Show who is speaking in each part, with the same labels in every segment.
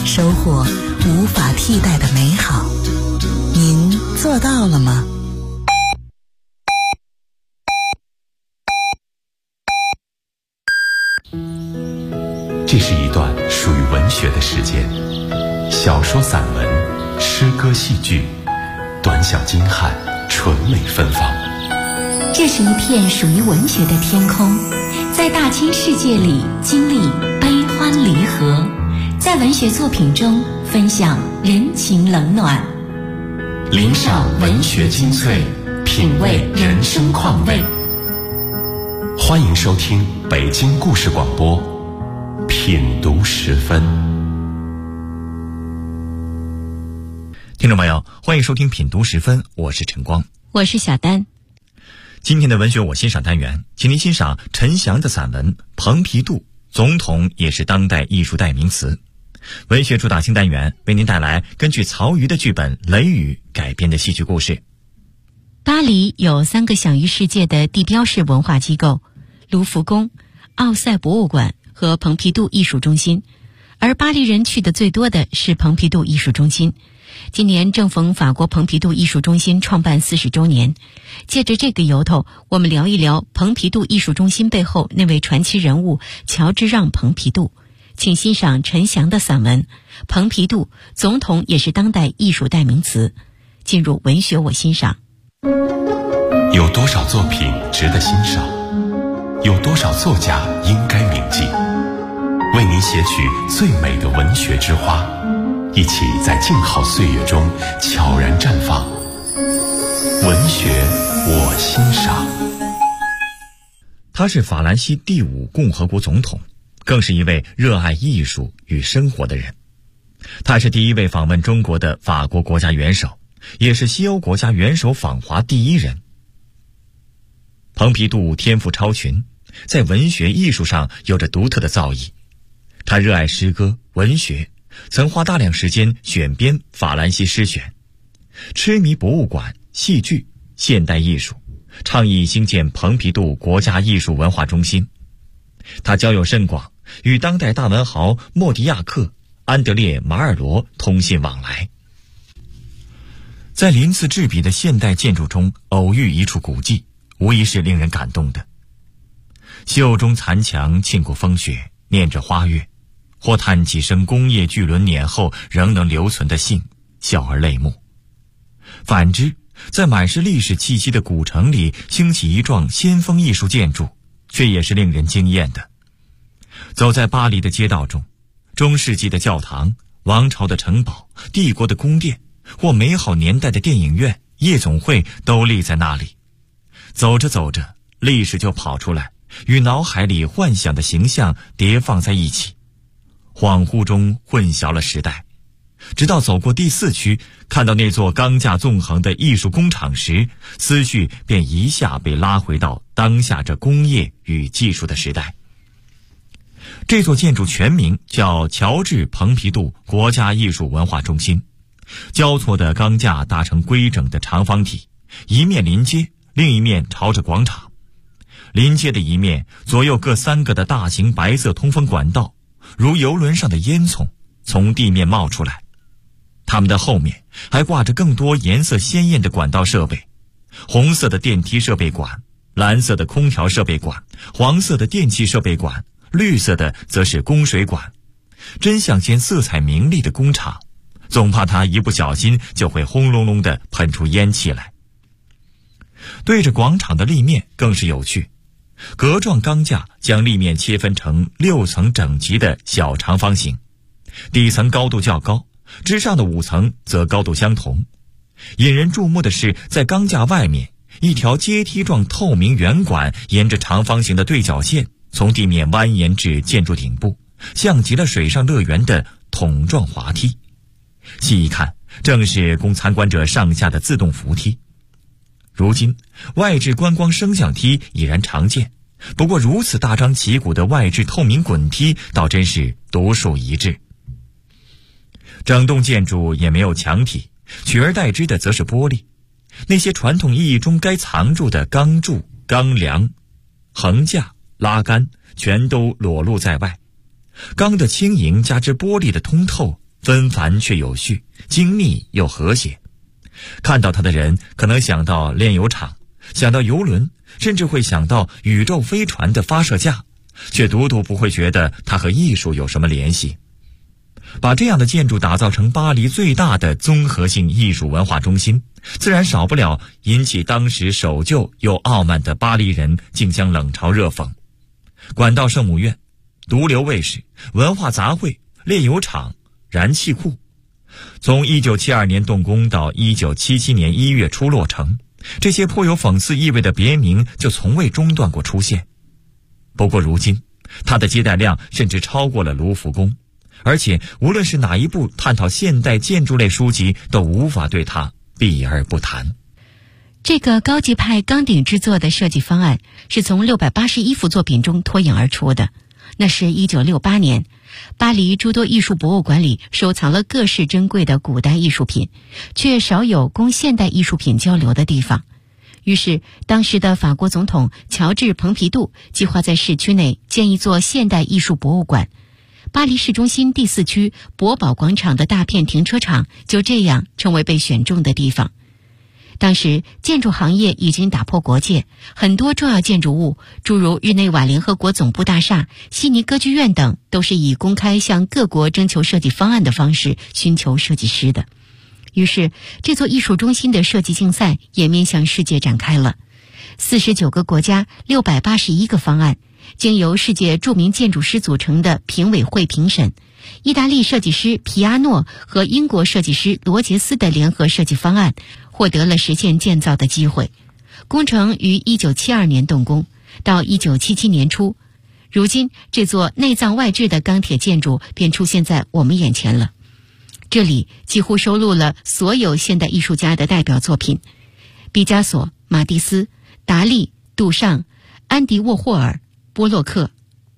Speaker 1: 收获无法替代的美好。您做到了吗？
Speaker 2: 这是一段属于文学的时间，小说、散文、诗歌、戏剧，短小精悍，纯美芬芳。
Speaker 3: 这是一片属于文学的天空，在大千世界里经历悲欢离合，在文学作品中分享人情冷暖，
Speaker 2: 聆赏文学精粹，品味人生况味。欢迎收听北京故事广播品读时分。
Speaker 4: 听众朋友，欢迎收听品读时分，我是陈光，
Speaker 3: 我是小丹。
Speaker 4: 今天的文学我欣赏单元，请您欣赏陈翔的散文《蓬皮杜》，总统也是当代艺术代名词。文学主打新单元为您带来根据曹禺的剧本《雷雨》改编的戏剧故事。
Speaker 3: 巴黎有3个享誉世界的地标式文化机构：卢浮宫、奥赛博物馆和蓬皮杜艺术中心，而巴黎人去的最多的是蓬皮杜艺术中心。今年正逢法国蓬皮杜艺术中心创办40周年，借着这个由头，我们聊一聊蓬皮杜艺术中心背后那位传奇人物乔治让·蓬皮杜。请欣赏陈翔的散文《蓬皮杜》，总统也是当代艺术代名词。进入文学我欣赏。
Speaker 2: 有多少作品值得欣赏？有多少作家应该铭记？为您写取最美的文学之花，一起在静好岁月中悄然绽放。文学我欣赏。
Speaker 4: 他是法兰西第5共和国总统，更是一位热爱艺术与生活的人。他是第1位访问中国的法国国家元首，也是西欧国家元首访华第1人。蓬皮杜天赋超群，在文学艺术上有着独特的造诣。他热爱诗歌、文学，曾花大量时间选编法兰西诗选，痴迷博物馆、戏剧、现代艺术，倡议兴建蓬皮杜国家艺术文化中心。他交友甚广，与当代大文豪莫迪亚克、安德烈·马尔罗通信往来。在鳞次栉比的现代建筑中偶遇一处古迹，无疑是令人感动的。袖中残墙沁过风雪，念着花月，或叹几声工业巨轮碾后仍能留存的信，笑而泪目。反之，在满是历史气息的古城里兴起一幢先锋艺术建筑，却也是令人惊艳的。走在巴黎的街道中，中世纪的教堂、王朝的城堡、帝国的宫殿，或美好年代的电影院、夜总会都立在那里。走着走着，历史就跑出来，与脑海里幻想的形象叠放在一起，恍惚中混淆了时代。直到走过第4区，看到那座钢架纵横的艺术工厂时，思绪便一下被拉回到当下这工业与技术的时代。这座建筑全名叫乔治·蓬皮杜国家艺术文化中心，交错的钢架搭成规整的长方体，一面临街，另一面朝着广场。临街的一面，左右各3个的大型白色通风管道，如游轮上的烟囱，从地面冒出来。它们的后面还挂着更多颜色鲜艳的管道设备，红色的电梯设备管，蓝色的空调设备管，黄色的电气设备管，绿色的则是供水管，真像间色彩明丽的工厂，总怕它一不小心就会轰隆隆地喷出烟气来。对着广场的立面更是有趣，格状钢架将立面切分成6层整齐的小长方形，底层高度较高，之上的5层则高度相同。引人注目的是，在钢架外面，一条阶梯状透明圆管沿着长方形的对角线从地面蜿蜒至建筑顶部，像极了水上乐园的桶状滑梯。细一看，正是供参观者上下的自动扶梯。如今外置观光升降梯已然常见，不过如此大张旗鼓的外置透明滚梯倒真是独树一帜。整栋建筑也没有墙体，取而代之的则是玻璃。那些传统意义中该藏住的钢柱、钢梁、横架、拉杆全都裸露在外。钢的轻盈加之玻璃的通透， 纷繁却有序，精密又和谐。看到它的人可能想到炼油厂，想到游轮，甚至会想到宇宙飞船的发射架，却独独不会觉得它和艺术有什么联系。把这样的建筑打造成巴黎最大的综合性艺术文化中心，自然少不了引起当时守旧又傲慢的巴黎人竞相冷嘲热讽。管道圣母院、毒瘤卫士、文化杂烩、炼油厂、燃气库，从1972年动工到1977年1月初落成，这些颇有讽刺意味的别名就从未中断过出现。不过如今，它的接待量甚至超过了卢浮宫，而且无论是哪一部探讨现代建筑类书籍，都无法对它避而不谈。
Speaker 3: 这个高级派钢顶制作的设计方案是从681幅作品中脱颖而出的。那是1968年，巴黎诸多艺术博物馆里收藏了各式珍贵的古代艺术品，却少有供现代艺术品交流的地方。于是当时的法国总统乔治·蓬皮杜计划在市区内建一座现代艺术博物馆。巴黎市中心第4区博宝广场的大片停车场就这样成为被选中的地方。当时建筑行业已经打破国界，很多重要建筑物，诸如日内瓦联合国总部大厦、悉尼歌剧院等，都是以公开向各国征求设计方案的方式寻求设计师的。于是这座艺术中心的设计竞赛也面向世界展开了。49个国家681个方案，经由世界著名建筑师组成的评委会评审，意大利设计师皮阿诺和英国设计师罗杰斯的联合设计方案获得了实现建造的机会。工程于1972年动工，到1977年初，如今这座内脏外置的钢铁建筑便出现在我们眼前了。这里几乎收录了所有现代艺术家的代表作品，毕加索、马蒂斯、达利、杜尚、安迪沃霍尔、波洛克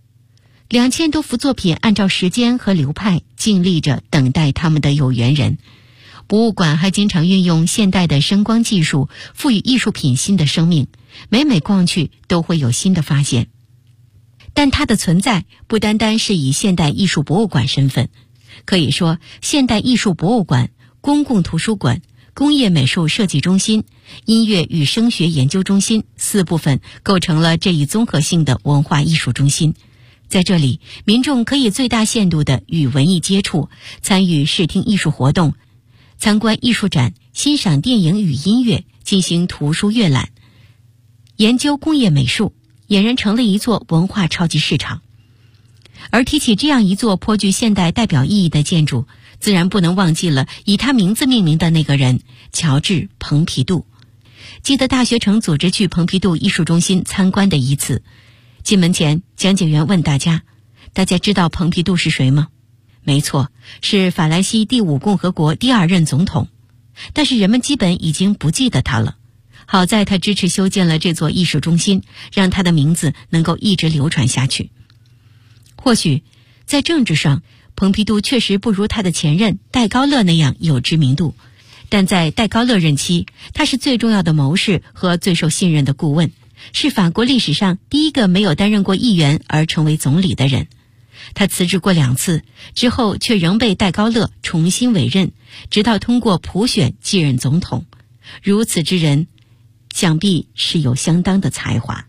Speaker 3: ，2000多幅作品按照时间和流派静立着等待他们的有缘人。博物馆还经常运用现代的声光技术，赋予艺术品新的生命，每逛去都会有新的发现。但它的存在不单单是以现代艺术博物馆身份，可以说现代艺术博物馆、公共图书馆、工业美术设计中心、音乐与声学研究中心4部分构成了这一综合性的文化艺术中心。在这里，民众可以最大限度地与文艺接触，参与视听艺术活动，参观艺术展，欣赏电影与音乐，进行图书阅览，研究工业美术，俨然成了一座文化超级市场。而提起这样一座颇具现代代表意义的建筑，自然不能忘记了以他名字命名的那个人——乔治·蓬皮杜。记得大学城组织去蓬皮杜艺术中心参观的一次，进门前，讲解员问大家知道蓬皮杜是谁吗？没错，是法兰西第5共和国第2任总统。但是人们基本已经不记得他了。好在他支持修建了这座艺术中心，让他的名字能够一直流传下去。或许在政治上，蓬皮杜确实不如他的前任戴高乐那样有知名度，但在戴高乐任期，他是最重要的谋士和最受信任的顾问，是法国历史上第一个没有担任过议员而成为总理的人。他辞职过2次，之后却仍被戴高乐重新委任，直到通过普选继任总统。如此之人，想必是有相当的才华。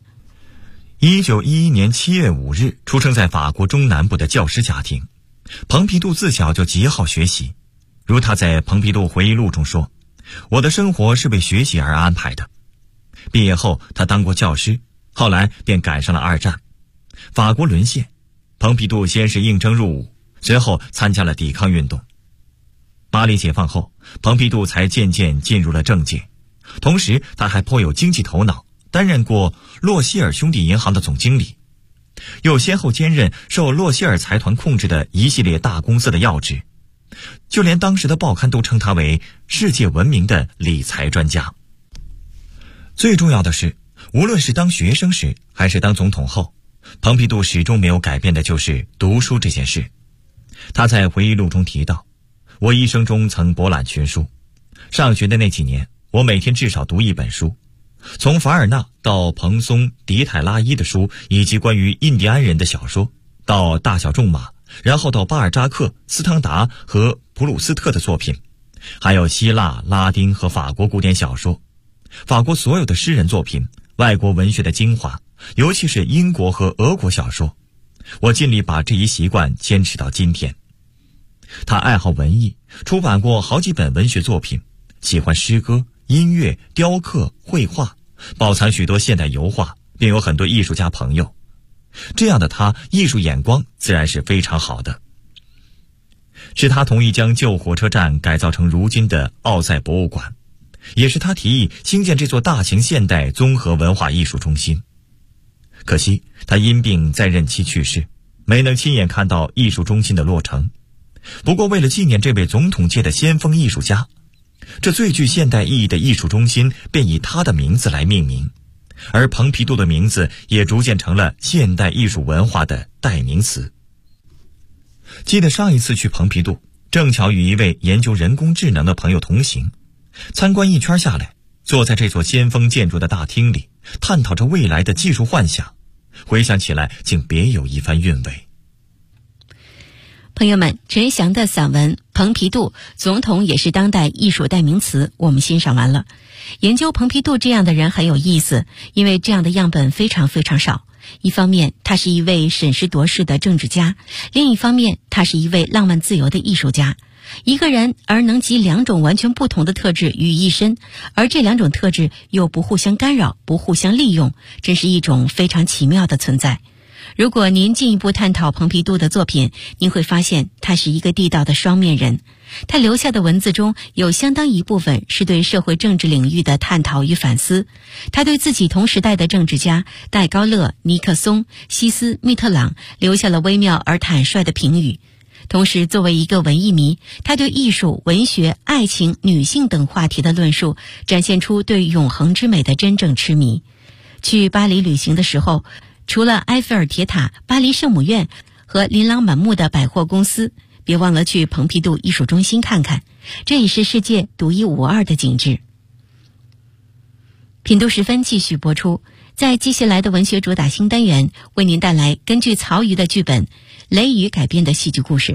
Speaker 4: 1911年7月5日出生在法国中南部的教师家庭，蓬皮杜自小就极好学习。如他在蓬皮杜回忆录中说，我的生活是为学习而安排的。毕业后他当过教师，后来便赶上了2战。法国沦陷，蓬皮杜先是应征入伍，随后参加了抵抗运动。巴黎解放后，蓬皮杜才渐渐进入了政界，同时他还颇有经济头脑，担任过洛希尔兄弟银行的总经理，又先后兼任受洛希尔财团控制的一系列大公司的要职，就连当时的报刊都称他为世界闻名的理财专家。最重要的是，无论是当学生时还是当总统后，蓬皮杜始终没有改变的就是读书这件事。他在回忆录中提到，我一生中曾博览群书，上学的那几年，我每天至少读1本书，从凡尔纳到蓬松、迪泰拉伊的书，以及关于印第安人的小说，到大小仲马、 然后到巴尔扎克、斯汤达和普鲁斯特的作品，还有希腊、拉丁和法国古典小说，法国所有的诗人作品，外国文学的精华，尤其是英国和俄国小说。我尽力把这一习惯坚持到今天。他爱好文艺，出版过好几本文学作品，喜欢诗歌、音乐、雕刻、绘画，保藏许多现代油画，并有很多艺术家朋友。这样的他，艺术眼光自然是非常好的。是他同意将旧火车站改造成如今的奥赛博物馆，也是他提议兴建这座大型现代综合文化艺术中心。可惜他因病在任期去世，没能亲眼看到艺术中心的落成。不过为了纪念这位总统界的先锋艺术家，这最具现代意义的艺术中心便以他的名字来命名，而蓬皮杜的名字也逐渐成了现代艺术文化的代名词。记得上一次去蓬皮杜，正巧与一位研究人工智能的朋友同行，参观一圈下来，坐在这座先锋建筑的大厅里，探讨着未来的技术幻想，回想起来竟别有一番韵味。
Speaker 3: 朋友们，陈翔的散文《蓬皮杜总统也是当代艺术代名词》我们欣赏完了。研究蓬皮杜这样的人很有意思，因为这样的样本非常非常少。一方面他是一位审时度势的政治家，另一方面他是一位浪漫自由的艺术家。一个人而能集两种完全不同的特质于一身，而这两种特质又不互相干扰，不互相利用，真是一种非常奇妙的存在。如果您进一步探讨蓬皮杜的作品，您会发现他是一个地道的双面人。他留下的文字中有相当一部分是对社会政治领域的探讨与反思。他对自己同时代的政治家戴高乐、尼克松、西斯密特朗留下了微妙而坦率的评语。同时作为一个文艺迷，他对艺术、文学、爱情、女性等话题的论述展现出对永恒之美的真正痴迷。去巴黎旅行的时候，除了埃菲尔铁塔、巴黎圣母院和琳琅满目的百货公司，别忘了去蓬皮杜艺术中心看看，这也是世界独一无二的景致。品读时分继续播出，在接下来的文学主打新单元，为您带来根据曹禺的剧本《雷雨》改编的戏剧故事。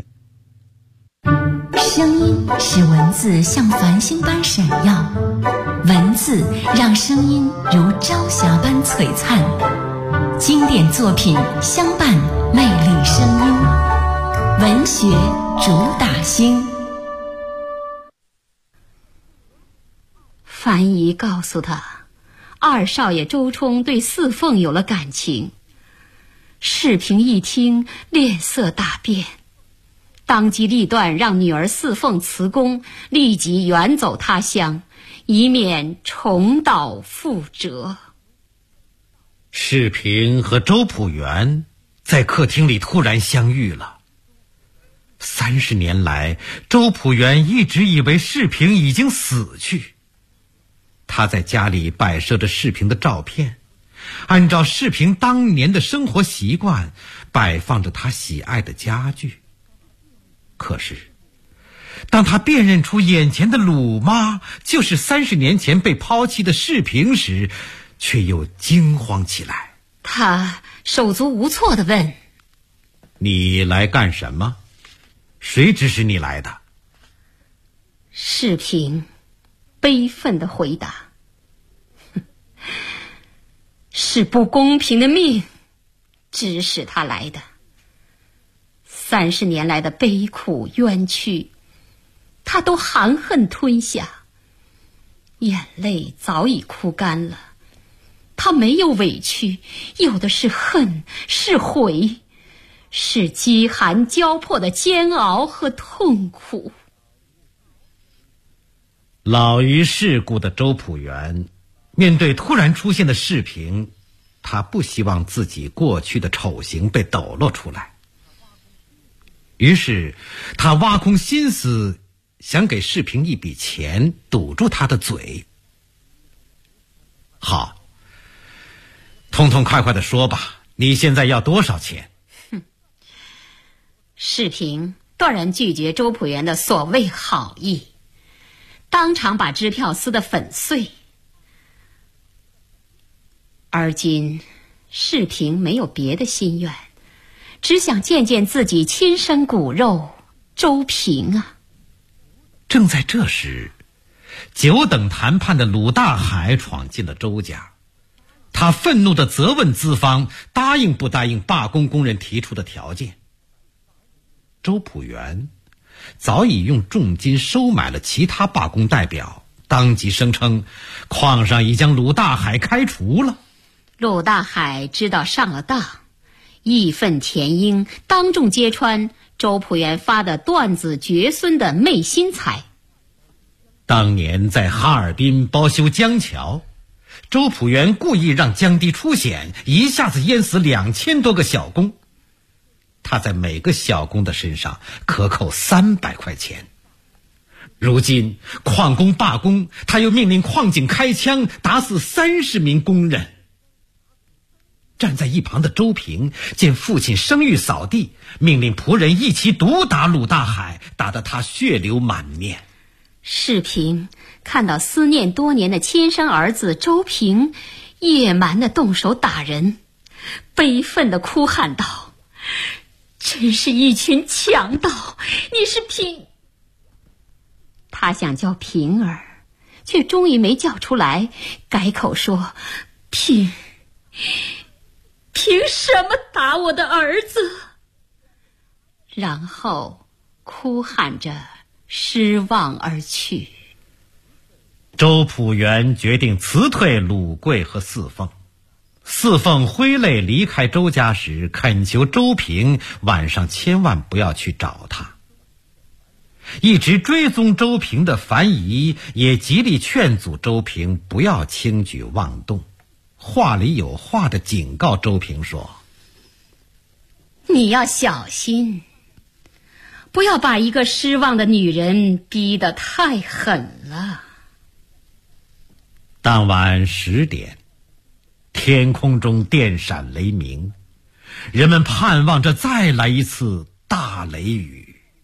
Speaker 5: 声音使文字像繁星般闪耀，文字让声音如朝霞般璀璨。经典作品相伴，魅力声音，文学主打星。
Speaker 6: 樊姨告诉他，二少爷周冲对四凤有了感情。世平一听，脸色大变，当机立断让女儿四凤辞宫，立即远走他乡，以免重蹈覆辙。
Speaker 7: 世平和周朴园在客厅里突然相遇了。30年来，周朴园一直以为世平已经死去。他在家里摆设着世平的照片，按照世平当年的生活习惯，摆放着他喜爱的家具。可是当他辨认出眼前的鲁妈就是30年前被抛弃的世平时，却又惊慌起来。
Speaker 6: 他手足无措地问：
Speaker 7: 你来干什么？谁指使你来的？
Speaker 6: 世平悲愤地回答：是不公平的命指使他来的。30年来的悲苦冤屈，他都含恨吞下，眼泪早已哭干了。他没有委屈，有的是恨，是悔，是饥寒交迫的煎熬和痛苦。
Speaker 7: 老于世故的周朴园面对突然出现的世平，他不希望自己过去的丑行被抖落出来，于是他挖空心思想给世平一笔钱，堵住他的嘴。好，痛痛快快地说吧，你现在要多少钱？
Speaker 6: 世平断然拒绝周朴园的所谓好意，当场把支票撕得粉碎。而今世平没有别的心愿， 只想见见自己亲生骨肉周平啊。
Speaker 7: 正在这时，久等谈判的鲁大海闯进了周家。他愤怒地责问资方答应不答应罢工工人提出的条件。周朴园早已用重金收买了其他罢工代表，当即声称矿上已将鲁大海开除了。
Speaker 6: 鲁大海知道上了当，义愤填膺，当众揭穿周朴园发的断子绝孙的昧心财。
Speaker 7: 当年在哈尔滨包修江桥，周朴园故意让江堤出险，一下子淹死2000多个小工。他在每个小工的身上克扣300块钱。如今矿工罢工，他又命令矿井开枪打死30名工人。站在一旁的周平见父亲声誉扫地，命令仆人一起毒打鲁大海，打得他血流满面。
Speaker 6: 世平看到思念多年的亲生儿子周平野蛮地动手打人，悲愤地哭喊道：真是一群强盗！你是平……他想叫平儿，却终于没叫出来，改口说：凭什么打我的儿子？然后哭喊着失望而去。
Speaker 7: 周朴园决定辞退鲁贵和四凤。四凤挥泪离开周家时，恳求周平晚上千万不要去找他。一直追踪周平的樊姨也极力劝阻周平不要轻举妄动，话里有话地警告周平说：
Speaker 6: 你要小心，不要把一个失望的女人逼得太狠了。
Speaker 7: 当晚10点，天空中电闪雷鸣，人们盼望着再来一次大雷雨。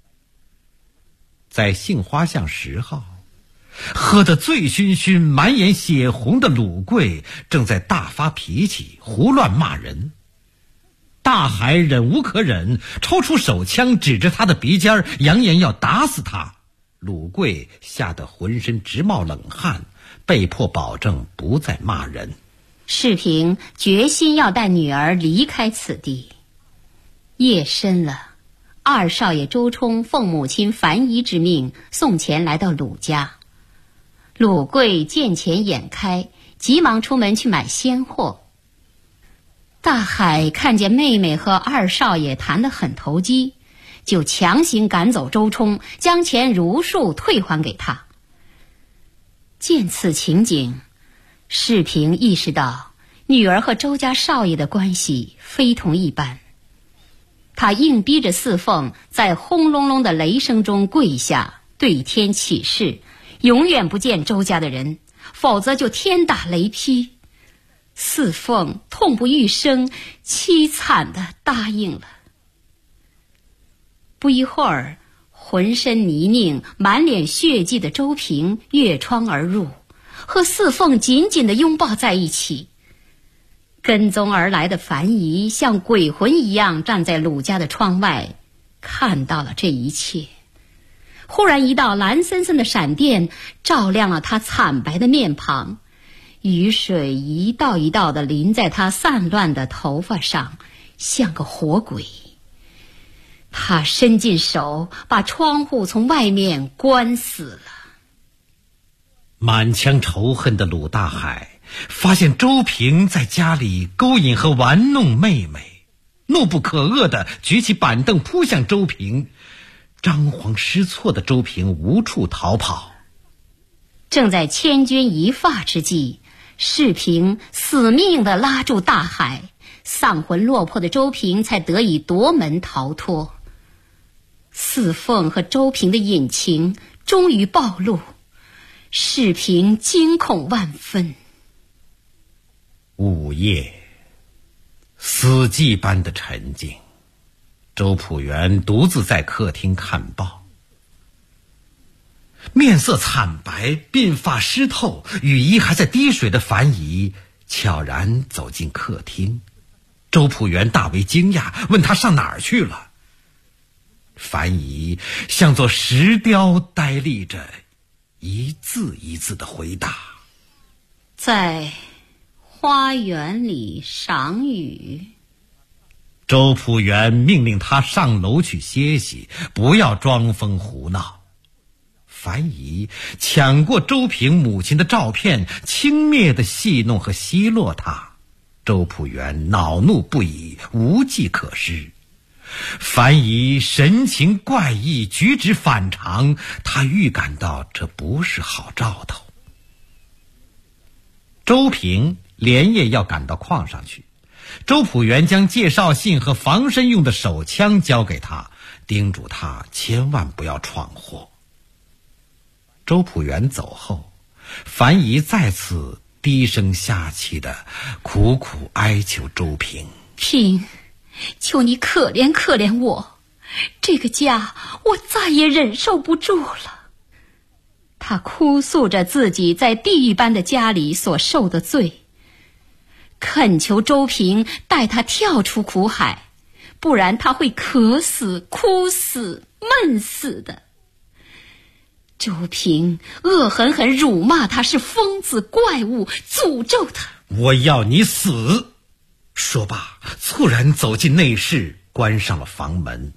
Speaker 7: 在杏花巷10号，喝得醉醺醺、满眼血红的鲁贵正在大发脾气，胡乱骂人。大海忍无可忍，抽出手枪指着他的鼻尖，扬言要打死他。鲁贵吓得浑身直冒冷汗，被迫保证不再骂人。
Speaker 6: 世平决心要带女儿离开此地。夜深了，二少爷周冲奉母亲樊姨之命送钱来到鲁家。鲁贵见钱眼开，急忙出门去买鲜货。大海看见妹妹和二少爷谈得很投机，就强行赶走周冲，将钱如数退还给他。见此情景，世平意识到女儿和周家少爷的关系非同一般。他硬逼着四凤在轰隆隆的雷声中跪下，对天起誓，永远不见周家的人，否则就天打雷劈。四凤痛不欲生，凄惨地答应了。不一会儿，浑身泥泞、满脸血迹的周平越窗而入，和四凤紧紧地拥抱在一起。跟踪而来的樊姨像鬼魂一样站在鲁家的窗外，看到了这一切。忽然一道蓝森森的闪电照亮了他惨白的面庞，雨水一道一道地淋在他散乱的头发上，像个活鬼。他伸进手，把窗户从外面关死了。
Speaker 7: 满腔仇恨的鲁大海发现周平在家里勾引和玩弄妹妹，怒不可遏地举起板凳扑向周平。张皇失措的周平无处逃跑。
Speaker 6: 正在千钧一发之际，世平死命地拉住大海，丧魂落魄的周平才得以夺门逃脱。四凤和周平的隐情终于暴露，世平惊恐万分。
Speaker 7: 午夜，死寂般的沉静。周朴园独自在客厅看报，面色惨白、鬓发湿透、雨衣还在滴水的樊姨悄然走进客厅， 周朴园大为惊讶，问他上哪儿去了。樊姨像座石雕呆立着，一字一字的回答：
Speaker 6: 在花园里赏雨。
Speaker 7: 周朴园命令他上楼去歇息，不要装疯胡闹。樊姨抢过周平母亲的照片，轻蔑地戏弄和奚落他。周朴园恼怒不已，无计可施。樊姨神情怪异，举止反常，他预感到这不是好兆头。周平连夜要赶到矿上去，周朴园将介绍信和防身用的手枪交给他，叮嘱他千万不要闯祸。周朴园走后，樊姨再次低声下气的苦苦哀求周平：
Speaker 6: 平，求你可怜可怜我，这个家我再也忍受不住了。他哭诉着自己在地狱般的家里所受的罪，恳求周平带他跳出苦海，不然他会渴死、哭死、闷死的。周平恶狠狠辱骂他是疯子怪物，诅咒他：
Speaker 7: 我要你死！说罢，猝然走进内室，关上了房门。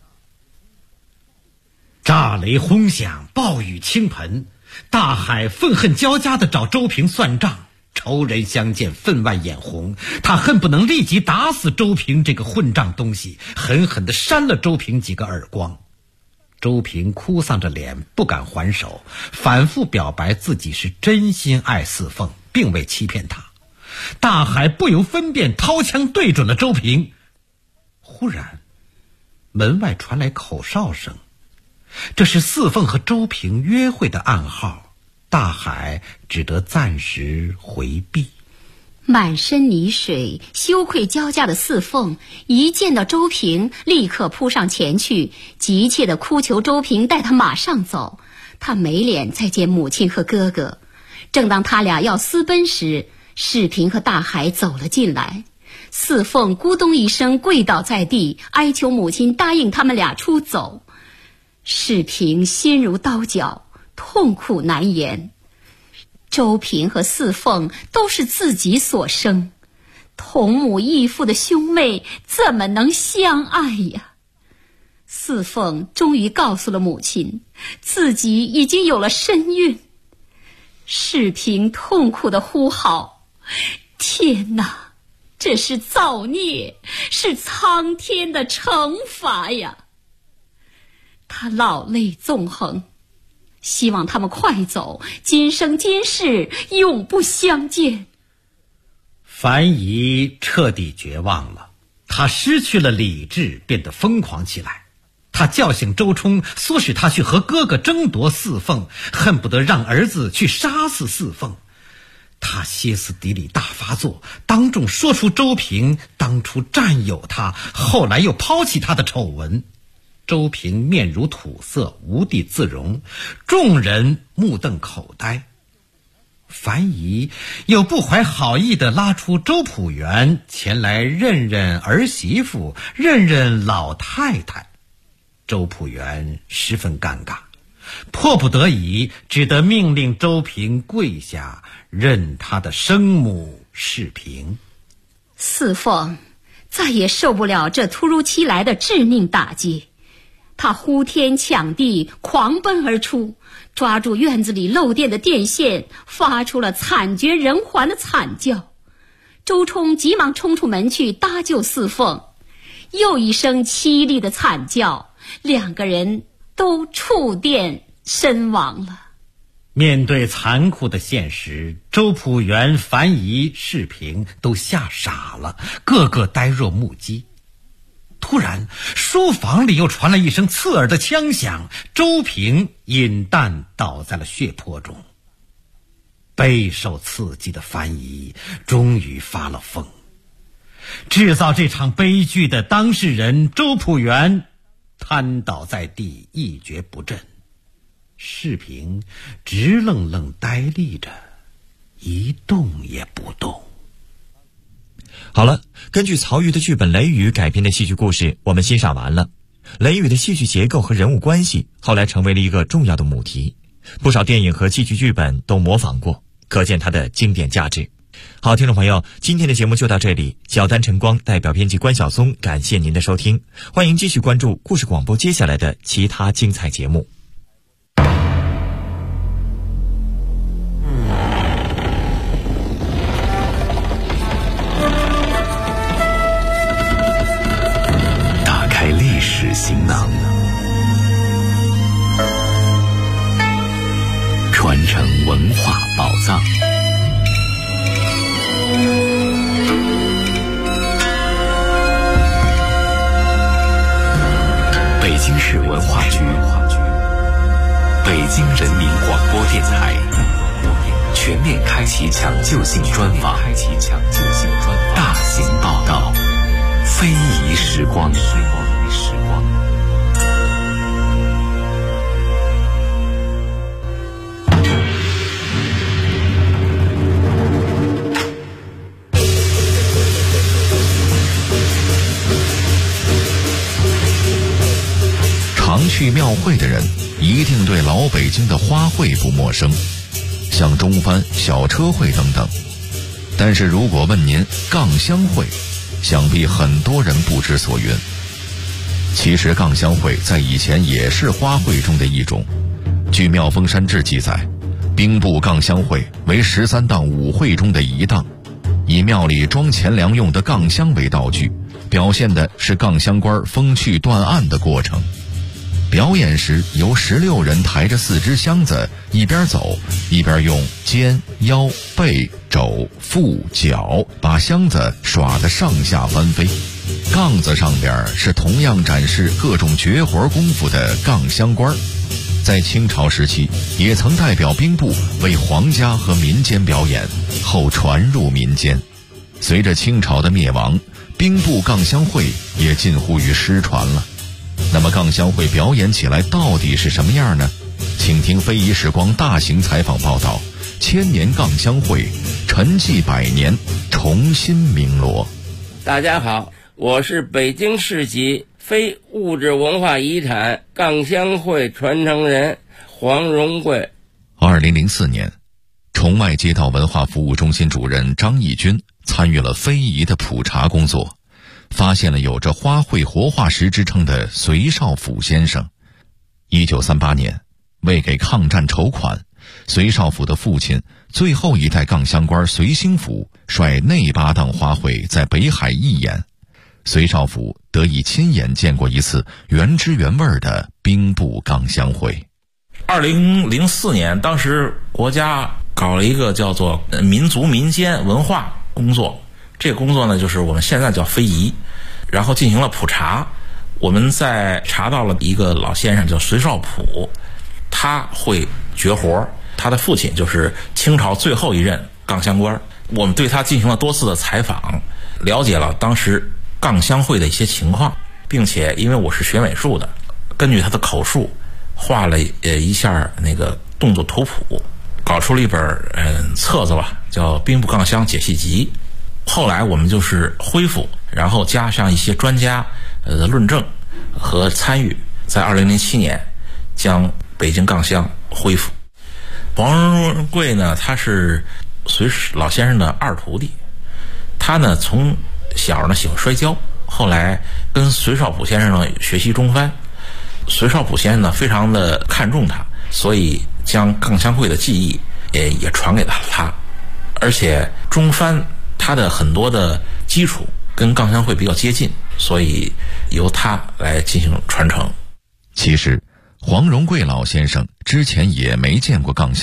Speaker 7: 炸雷轰响，暴雨倾盆，大海愤恨交加地找周平算账。仇人相见，分外眼红，他恨不能立即打死周平这个混账东西，狠狠地扇了周平几个耳光。周平哭丧着脸，不敢还手，反复表白自己是真心爱四凤，并未欺骗他。大海不由分辨，掏枪对准了周平。忽然门外传来口哨声，这是四凤和周平约会的暗号，大海只得暂时回避。
Speaker 6: 满身泥水、羞愧交加的四凤一见到周平，立刻扑上前去，急切地哭求周平带他马上走。他没脸再见母亲和哥哥。正当他俩要私奔时，世平和大海走了进来。四凤咕咚一声跪倒在地，哀求母亲答应他们俩出走。世平心如刀绞，痛苦难言。周平和四凤都是自己所生，同母异父的兄妹怎么能相爱呀？四凤终于告诉了母亲，自己已经有了身孕。世平痛苦地呼号：天哪，这是造孽，是苍天的惩罚呀！他老泪纵横，希望他们快走，今生今世永不相见。
Speaker 7: 樊姨彻底绝望了，她失去了理智，变得疯狂起来。她叫醒周冲，唆使他去和哥哥争夺四凤，恨不得让儿子去杀死四凤。他歇斯底里大发作，当众说出周平当初占有他，后来又抛弃他的丑闻。周平面如土色，无地自容，众人目瞪口呆。樊姨又不怀好意地拉出周朴园前来认认儿媳妇，认认老太太。周朴园十分尴尬，迫不得已只得命令周平跪下，认他的生母世平。
Speaker 6: 四凤再也受不了这突如其来的致命打击，他呼天抢地，狂奔而出，抓住院子里漏电的电线，发出了惨绝人寰的惨叫。周冲急忙冲出门去搭救四凤，又一声凄厉的惨叫，两个人都触电身亡了。
Speaker 7: 面对残酷的现实，周朴园、樊姨、世平都吓傻了，个个呆若木鸡。突然书房里又传来一声刺耳的枪响，周平饮弹倒在了血泊中。备受刺激的樊姨终于发了疯。制造这场悲剧的当事人周朴园瘫倒在地，一蹶不振。世平直愣愣呆立着，一动也不动。
Speaker 4: 好了，根据曹禺的剧本《雷雨》改编的戏剧故事，我们欣赏完了。雷雨的戏剧结构和人物关系后来成为了一个重要的母题，不少电影和戏剧剧本都模仿过，可见它的经典价值。好，听众朋友，今天的节目就到这里。小丹晨光代表编辑关晓松，感谢您的收听，欢迎继续关注故事广播接下来的其他精彩节目。
Speaker 2: 打开历史行囊，传承文化宝藏。北京市文化局、北京人民广播电台全面开启抢救性专访，大型报道，非遗时光。
Speaker 8: 常去庙会的人一定对老北京的花卉不陌生，像中幡、小车会等等。但是如果问您杠香会，想必很多人不知所云。其实杠香会在以前也是花卉中的一种。据《妙峰山志》记载，兵部杠香会为13档舞会中的一档，以庙里装钱粮用的杠香为道具，表现的是杠香官风趣断案的过程。表演时由16人抬着4只箱子，一边走一边用肩、腰、背、肘、腹、脚把箱子耍得上下翻飞。杠子上边是同样展示各种绝活功夫的杠香官，在清朝时期也曾代表兵部为皇家和民间表演，后传入民间。随着清朝的灭亡，兵部杠香会也近乎于失传了。那么杠香会表演起来到底是什么样呢？请听非遗时光大型采访报道，千年杠香会沉寂100年，重新鸣锣。
Speaker 9: 大家好，我是北京市级非物质文化遗产杠香会传承人黄荣贵。
Speaker 8: 2004年，崇外街道文化服务中心主任张义军参与了非遗的普查工作，发现了有着花卉活化石之称的隋少府先生。1938年，为给抗战筹款，隋少府的父亲最后一代杠香官隋兴府率内8档花卉在北海义演，隋少府得以亲眼见过一次原汁原味的兵部杠香会。
Speaker 10: 2004年，当时国家搞了一个叫做民族民间文化工作，这个工作呢就是我们现在叫非遗，然后进行了普查。我们在查到了一个老先生叫隋少普，他会绝活，他的父亲就是清朝最后一任杠香官。我们对他进行了多次的采访，了解了当时杠香会的一些情况，并且因为我是学美术的，根据他的口述画了一下那个动作图谱，搞出了一本册子吧，叫《兵部杠香解析集》。后来我们就是恢复，然后加上一些专家的论证和参与，在2007年将北京杠香恢复。黄荣贵呢，他是隋老先生的二徒弟，他呢从小呢喜欢摔跤，后来跟隋少普先生呢学习中幡。隋少普先生呢非常的看重他，所以将杠香会的技艺也传给了他，而且中幡他的很多的基础跟杠香会比较接近，所以由他来进行传承。
Speaker 8: 其实黄荣贵老先生之前也没见过杠香